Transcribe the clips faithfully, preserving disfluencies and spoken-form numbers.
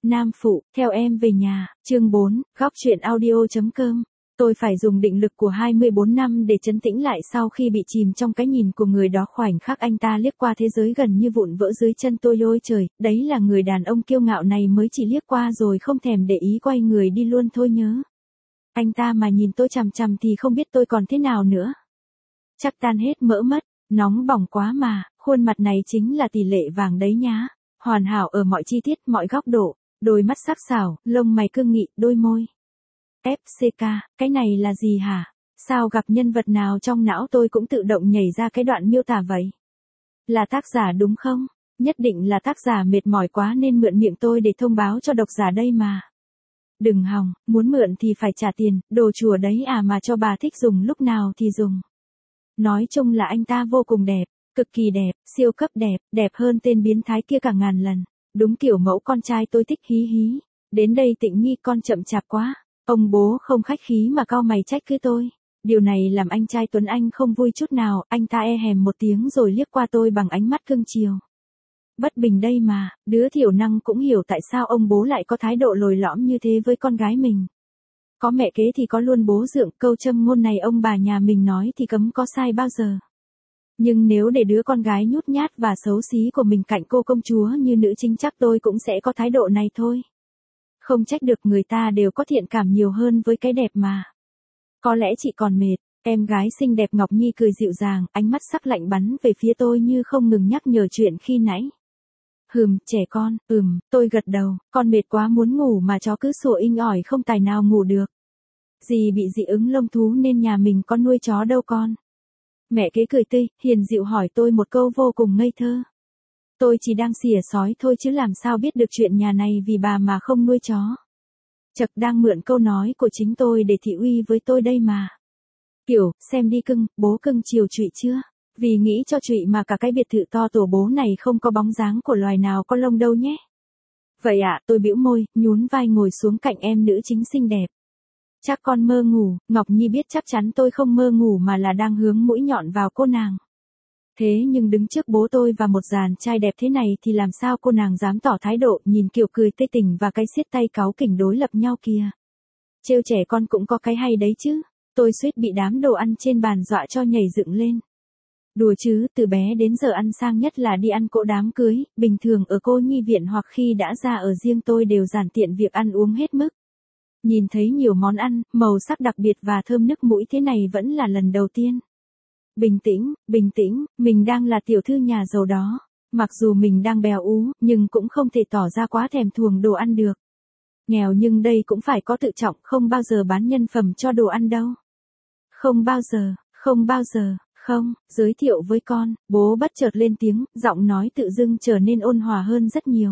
Nam phụ, theo em về nhà, chương bốn, góc truyện audio.com. Tôi phải dùng định lực của hai mươi bốn năm để trấn tĩnh lại sau khi bị chìm trong cái nhìn của người đó. Khoảnh khắc anh ta liếc qua thế giới gần như vụn vỡ dưới chân tôi, ôi trời, đấy là người đàn ông kiêu ngạo này mới chỉ liếc qua rồi không thèm để ý, quay người đi luôn thôi nhớ. Anh ta mà nhìn tôi chằm chằm thì không biết tôi còn thế nào nữa. Chắc tan hết mỡ mất, nóng bỏng quá mà, khuôn mặt này chính là tỷ lệ vàng đấy nhá. Hoàn hảo ở mọi chi tiết, mọi góc độ, đôi mắt sắc sảo, lông mày cương nghị, đôi môi. ép xê ca, cái này là gì hả? Sao gặp nhân vật nào trong não tôi cũng tự động nhảy ra cái đoạn miêu tả vậy? Là tác giả đúng không? Nhất định là tác giả mệt mỏi quá nên mượn miệng tôi để thông báo cho độc giả đây mà. Đừng hòng, muốn mượn thì phải trả tiền, đồ chùa đấy à, mà cho bà thích dùng lúc nào thì dùng. Nói chung là anh ta vô cùng đẹp, cực kỳ đẹp, siêu cấp đẹp, đẹp hơn tên biến thái kia cả ngàn lần. Đúng kiểu mẫu con trai tôi thích, hí hí. Đến đây Tịnh Nhi con chậm chạp quá. Ông bố không khách khí mà cau mày trách cứ tôi. Điều này làm anh trai Tuấn Anh không vui chút nào, anh ta e hèm một tiếng rồi liếc qua tôi bằng ánh mắt cưng chiều. Bất bình đây mà, đứa thiểu năng cũng hiểu tại sao ông bố lại có thái độ lồi lõm như thế với con gái mình. Có mẹ kế thì có luôn bố dượng, câu châm ngôn này ông bà nhà mình nói thì cấm có sai bao giờ. Nhưng nếu để đứa con gái nhút nhát và xấu xí của mình cạnh cô công chúa như nữ chính, chắc tôi cũng sẽ có thái độ này thôi. Không trách được, người ta đều có thiện cảm nhiều hơn với cái đẹp mà. Có lẽ chị còn mệt. Em gái xinh đẹp Ngọc Nhi cười dịu dàng, ánh mắt sắc lạnh bắn về phía tôi như không ngừng nhắc nhở chuyện khi nãy. Hừm, trẻ con, ừm, tôi gật đầu, con mệt quá muốn ngủ mà chó cứ sủa inh ỏi không tài nào ngủ được. Dì bị dị ứng lông thú nên nhà mình có nuôi chó đâu con. Mẹ kế cười tươi, hiền dịu hỏi tôi một câu vô cùng ngây thơ. Tôi chỉ đang xỉa sói thôi chứ làm sao biết được chuyện nhà này vì bà mà không nuôi chó. Chật, đang mượn câu nói của chính tôi để thị uy với tôi đây mà. Kiểu, xem đi cưng, bố cưng chiều trụy chưa? Vì nghĩ cho trụy mà cả cái biệt thự to tổ bố này không có bóng dáng của loài nào có lông đâu nhé. Vậy ạ, à, tôi bĩu môi, nhún vai ngồi xuống cạnh em nữ chính xinh đẹp. Chắc con mơ ngủ. Ngọc Nhi biết chắc chắn tôi không mơ ngủ mà là đang hướng mũi nhọn vào cô nàng. Thế nhưng đứng trước bố tôi và một dàn trai đẹp thế này thì làm sao cô nàng dám tỏ thái độ, nhìn kiểu cười tê tỉnh và cái siết tay cáu kỉnh đối lập nhau kia. Trêu trẻ con cũng có cái hay đấy chứ. Tôi suýt bị đám đồ ăn trên bàn dọa cho nhảy dựng lên. Đùa chứ, từ bé đến giờ ăn sang nhất là đi ăn cỗ đám cưới, bình thường ở cô nhi viện hoặc khi đã ra ở riêng tôi đều giản tiện việc ăn uống hết mức. Nhìn thấy nhiều món ăn, màu sắc đặc biệt và thơm nức mũi thế này vẫn là lần đầu tiên. Bình tĩnh, bình tĩnh, mình đang là tiểu thư nhà giàu đó. Mặc dù mình đang béo ú, nhưng cũng không thể tỏ ra quá thèm thuồng đồ ăn được. Nghèo nhưng đây cũng phải có tự trọng, không bao giờ bán nhân phẩm cho đồ ăn đâu. Không bao giờ, không bao giờ, không, giới thiệu với con, bố bất chợt lên tiếng, giọng nói tự dưng trở nên ôn hòa hơn rất nhiều.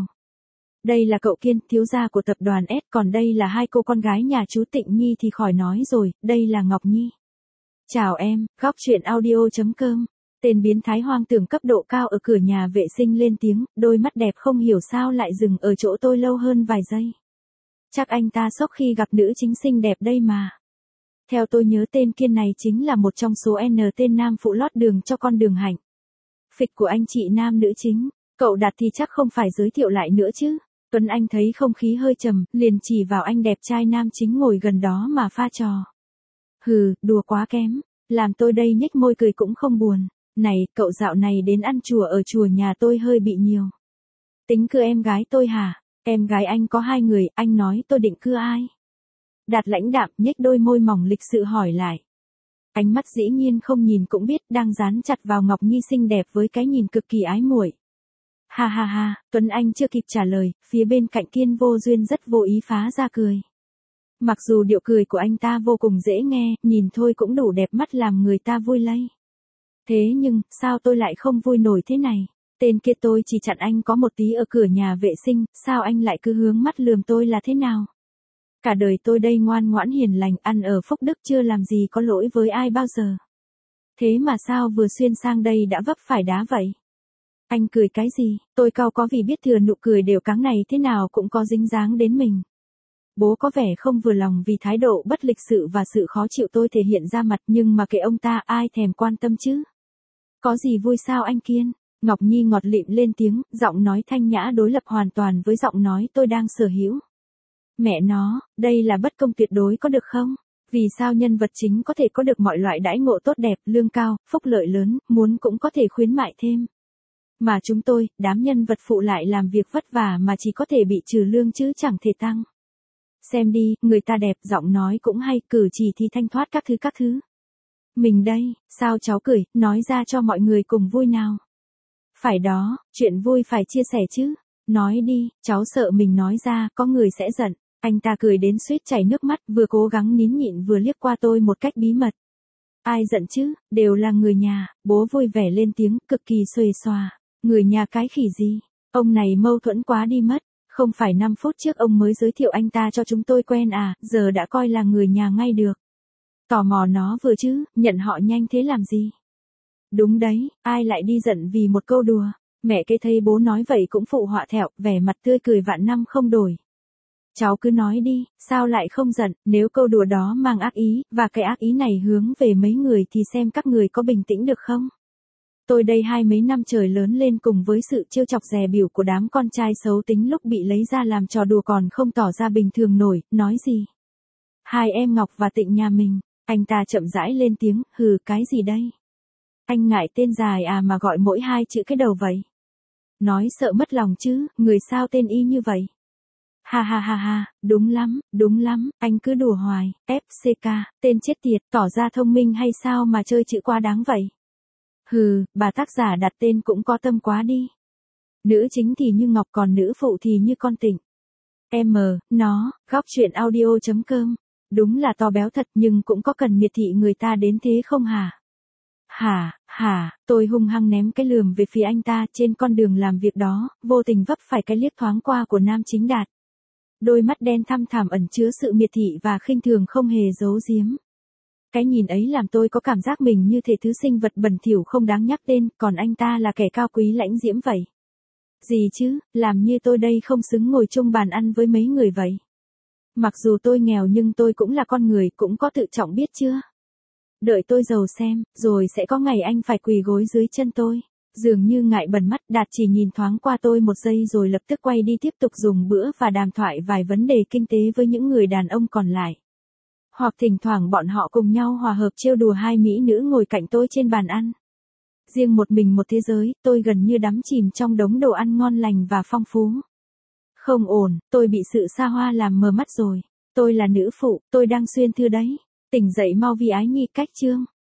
Đây là cậu Kiên, thiếu gia của tập đoàn S, còn đây là hai cô con gái nhà chú Tịnh Nhi thì khỏi nói rồi, đây là Ngọc Nhi. Chào em, góc truyện audio.com. Tên biến thái hoang tưởng cấp độ cao ở cửa nhà vệ sinh lên tiếng, đôi mắt đẹp không hiểu sao lại dừng ở chỗ tôi lâu hơn vài giây. Chắc anh ta sốc khi gặp nữ chính xinh đẹp đây mà. Theo tôi nhớ tên Kiên này chính là một trong số N tên nam phụ lót đường cho con Đường Hạnh. Phịch của anh chị nam nữ chính, cậu Đạt thì chắc không phải giới thiệu lại nữa chứ. Tuấn Anh thấy không khí hơi trầm, liền chỉ vào anh đẹp trai nam chính ngồi gần đó mà pha trò. Hừ, đùa quá kém, làm tôi đây nhếch môi cười cũng không buồn. Này, cậu dạo này đến ăn chùa ở chùa nhà tôi hơi bị nhiều. Tính cưa em gái tôi hả? Em gái anh có hai người, anh nói tôi định cưa ai? Đạt lãnh đạm nhếch đôi môi mỏng lịch sự hỏi lại. Ánh mắt dĩ nhiên không nhìn cũng biết đang dán chặt vào Ngọc Nhi xinh đẹp với cái nhìn cực kỳ ái muội. Ha ha ha, Tuấn Anh chưa kịp trả lời, phía bên cạnh Kiên vô duyên rất vô ý phá ra cười. Mặc dù điệu cười của anh ta vô cùng dễ nghe, nhìn thôi cũng đủ đẹp mắt làm người ta vui lây. Thế nhưng, sao tôi lại không vui nổi thế này? Tên kia tôi chỉ chặn anh có một tí ở cửa nhà vệ sinh, sao anh lại cứ hướng mắt lườm tôi là thế nào? Cả đời tôi đây ngoan ngoãn hiền lành, ăn ở phúc đức chưa làm gì có lỗi với ai bao giờ. Thế mà sao vừa xuyên sang đây đã vấp phải đá vậy? Anh cười cái gì? Tôi cau có vì biết thừa nụ cười đều cáng này thế nào cũng có dính dáng đến mình. Bố có vẻ không vừa lòng vì thái độ bất lịch sự và sự khó chịu tôi thể hiện ra mặt, nhưng mà kệ ông ta, ai thèm quan tâm chứ. Có gì vui sao anh Kiên? Ngọc Nhi ngọt lịm lên tiếng, giọng nói thanh nhã đối lập hoàn toàn với giọng nói tôi đang sở hữu. Mẹ nó, đây là bất công tuyệt đối có được không? Vì sao nhân vật chính có thể có được mọi loại đãi ngộ tốt đẹp, lương cao, phúc lợi lớn, muốn cũng có thể khuyến mại thêm. Mà chúng tôi, đám nhân vật phụ lại làm việc vất vả mà chỉ có thể bị trừ lương chứ chẳng thể tăng. Xem đi, người ta đẹp, giọng nói cũng hay, cử chỉ thì thanh thoát các thứ các thứ. Mình đây, sao cháu cười, nói ra cho mọi người cùng vui nào. Phải đó, chuyện vui phải chia sẻ chứ. Nói đi, cháu sợ mình nói ra, có người sẽ giận. Anh ta cười đến suýt chảy nước mắt, vừa cố gắng nín nhịn vừa liếc qua tôi một cách bí mật. Ai giận chứ, đều là người nhà, bố vui vẻ lên tiếng, cực kỳ xuề xòa. Người nhà cái khỉ gì, ông này mâu thuẫn quá đi mất. Không phải năm phút trước ông mới giới thiệu anh ta cho chúng tôi quen à, giờ đã coi là người nhà ngay được. Tò mò nó vừa chứ, nhận họ nhanh thế làm gì? Đúng đấy, ai lại đi giận vì một câu đùa. Mẹ kế thấy bố nói vậy cũng phụ họa thẹo, vẻ mặt tươi cười vạn năm không đổi. Cháu cứ nói đi, sao lại không giận, nếu câu đùa đó mang ác ý, và cái ác ý này hướng về mấy người thì xem các người có bình tĩnh được không? Tôi đây hai mấy năm trời lớn lên cùng với sự trêu chọc dè bỉu của đám con trai xấu tính lúc bị lấy ra làm trò đùa còn không tỏ ra bình thường nổi, nói gì? Hai em Ngọc và Tịnh nhà mình, anh ta chậm rãi lên tiếng, hừ cái gì đây? Anh ngại tên dài à mà gọi mỗi hai chữ cái đầu vậy? Nói sợ mất lòng chứ, người sao tên y như vậy? Ha ha ha ha, đúng lắm, đúng lắm, anh cứ đùa hoài, ép xê ca, tên chết tiệt, tỏ ra thông minh hay sao mà chơi chữ quá đáng vậy? Hừ, bà tác giả đặt tên cũng có tâm quá đi. Nữ chính thì như Ngọc còn nữ phụ thì như con Tịnh. M, nó, góc truyện audio.com. Đúng là to béo thật nhưng cũng có cần miệt thị người ta đến thế không hả? Hả, hả, tôi hung hăng ném cái lườm về phía anh ta trên con đường làm việc đó, vô tình vấp phải cái liếc thoáng qua của nam chính Đạt. Đôi mắt đen thăm thẳm ẩn chứa sự miệt thị và khinh thường không hề giấu giếm. Cái nhìn ấy làm tôi có cảm giác mình như thể thứ sinh vật bẩn thỉu không đáng nhắc tên, còn anh ta là kẻ cao quý lãnh diễm vậy. Gì chứ, làm như tôi đây không xứng ngồi chung bàn ăn với mấy người vậy. Mặc dù tôi nghèo nhưng tôi cũng là con người, cũng có tự trọng biết chưa? Đợi tôi giàu xem, rồi sẽ có ngày anh phải quỳ gối dưới chân tôi. Dường như ngại bẩn mắt, Đạt chỉ nhìn thoáng qua tôi một giây rồi lập tức quay đi tiếp tục dùng bữa và đàm thoại vài vấn đề kinh tế với những người đàn ông còn lại. Hoặc thỉnh thoảng bọn họ cùng nhau hòa hợp trêu đùa hai mỹ nữ ngồi cạnh tôi trên bàn ăn. Riêng một mình một thế giới, tôi gần như đắm chìm trong đống đồ ăn ngon lành và phong phú. Không ổn, tôi bị sự xa hoa làm mờ mắt rồi. Tôi là nữ phụ, tôi đang xuyên thư đấy. Tỉnh dậy mau vì ái nhi cách chương.